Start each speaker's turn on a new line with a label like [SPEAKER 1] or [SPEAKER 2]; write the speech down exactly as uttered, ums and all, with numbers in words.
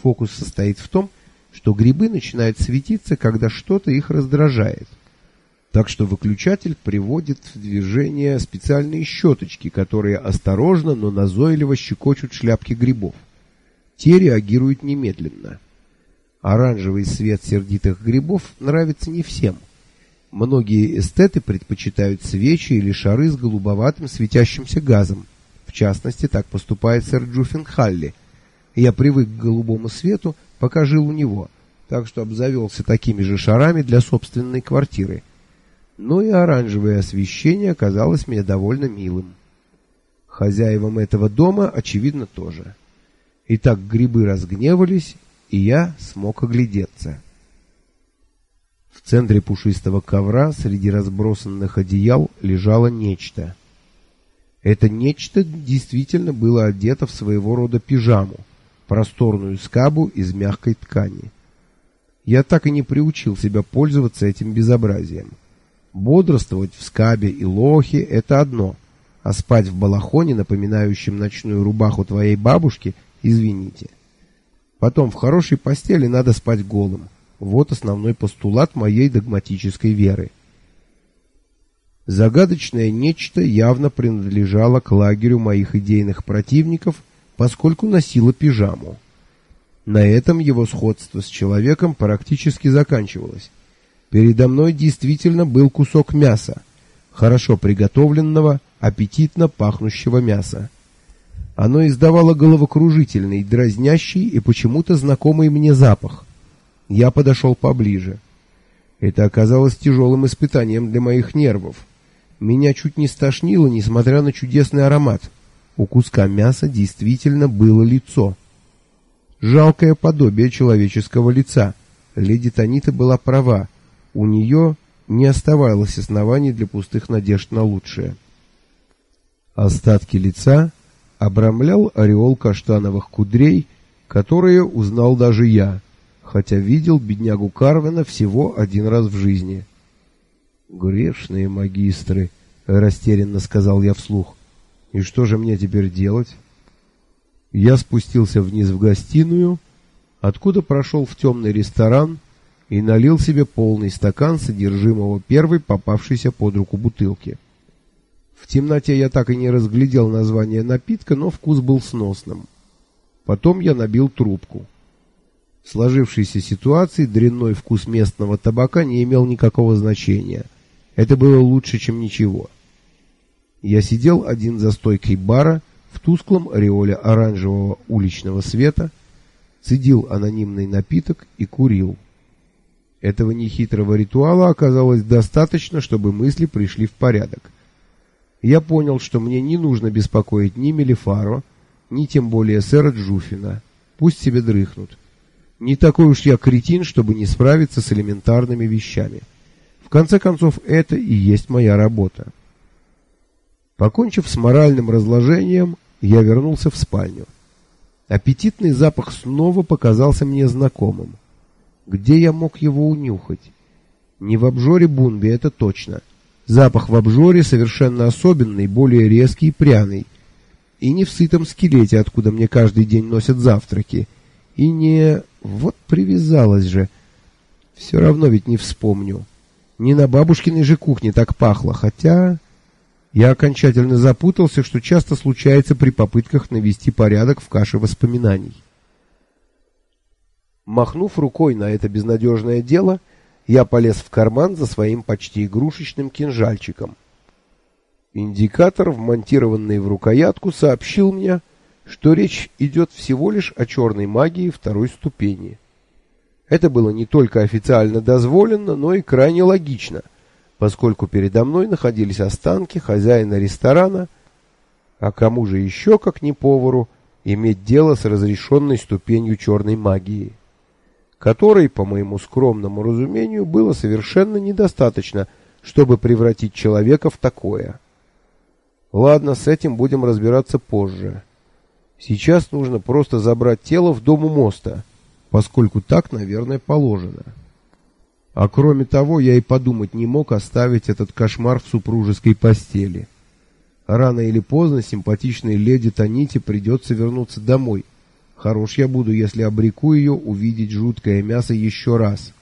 [SPEAKER 1] Фокус состоит в том, что грибы начинают светиться, когда что-то их раздражает. Так что выключатель приводит в движение специальные щеточки, которые осторожно, но назойливо щекочут шляпки грибов. Те реагируют немедленно. Оранжевый свет сердитых грибов нравится не всем. Многие эстеты предпочитают свечи или шары с голубоватым светящимся газом. В частности, так поступает сэр Джуффин Халли. Я привык к голубому свету, пока жил у него, так что обзавелся такими же шарами для собственной квартиры. Но и оранжевое освещение оказалось мне довольно милым. Хозяевам этого дома, очевидно, тоже. Итак, грибы разгневались, и я смог оглядеться. В центре пушистого ковра среди разбросанных одеял лежало нечто. Это нечто действительно было одето в своего рода пижаму, просторную скабу из мягкой ткани. Я так и не приучил себя пользоваться этим безобразием. Бодрствовать в скабе и лохе — это одно, а спать в балахоне, напоминающем ночную рубаху твоей бабушки, извините. Потом, в хорошей постели надо спать голым. Вот основной постулат моей догматической веры. Загадочное нечто явно принадлежало к лагерю моих идейных противников, поскольку носило пижаму. На этом его сходство с человеком практически заканчивалось. Передо мной действительно был кусок мяса, хорошо приготовленного, аппетитно пахнущего мяса. Оно издавало головокружительный, дразнящий и почему-то знакомый мне запах. Я подошел поближе. Это оказалось тяжелым испытанием для моих нервов. Меня чуть не стошнило, несмотря на чудесный аромат. У куска мяса действительно было лицо. Жалкое подобие человеческого лица. Леди Танита была права. У нее не оставалось оснований для пустых надежд на лучшее. Остатки лица обрамлял ореол каштановых кудрей, которые узнал даже я, хотя видел беднягу Карвена всего один раз в жизни. «Грешные магистры», — растерянно сказал я вслух. «И что же мне теперь делать?» Я спустился вниз в гостиную, откуда прошел в темный ресторан и налил себе полный стакан содержимого первой попавшейся под руку бутылки. В темноте я так и не разглядел название напитка, но вкус был сносным. Потом я набил трубку. В сложившейся ситуации дрянной вкус местного табака не имел никакого значения. Это было лучше, чем ничего. Я сидел один за стойкой бара в тусклом ореоле оранжевого уличного света, цедил анонимный напиток и курил. Этого нехитрого ритуала оказалось достаточно, чтобы мысли пришли в порядок. Я понял, что мне не нужно беспокоить ни Мелифаро, ни тем более сэра Джуффина. Пусть себе дрыхнут. Не такой уж я кретин, чтобы не справиться с элементарными вещами. В конце концов, это и есть моя работа. Покончив с моральным разложением, я вернулся в спальню. Аппетитный запах снова показался мне знакомым. Где я мог его унюхать? Не в обжоре Бунби, это точно. Запах в обжоре совершенно особенный, более резкий и пряный. И не в сытом скелете, откуда мне каждый день носят завтраки. И не... Вот привязалась же. Все равно ведь не вспомню. Не на бабушкиной же кухне так пахло, хотя... Я окончательно запутался, что часто случается при попытках навести порядок в каше воспоминаний. Махнув рукой на это безнадежное дело, я полез в карман за своим почти игрушечным кинжальчиком. Индикатор, вмонтированный в рукоятку, сообщил мне, что речь идет всего лишь о черной магии второй ступени. Это было не только официально дозволено, но и крайне логично, поскольку передо мной находились останки хозяина ресторана, а кому же еще, как не повару, иметь дело с разрешенной ступенью черной магии, которой, по моему скромному разумению, было совершенно недостаточно, чтобы превратить человека в такое. Ладно, с этим будем разбираться позже. Сейчас нужно просто забрать тело в дом у моста, поскольку так, наверное, положено. А кроме того, я и подумать не мог оставить этот кошмар в супружеской постели. Рано или поздно симпатичной леди Таните придется вернуться домой, Хорош я буду, если обреку ее увидеть жуткое мясо еще раз.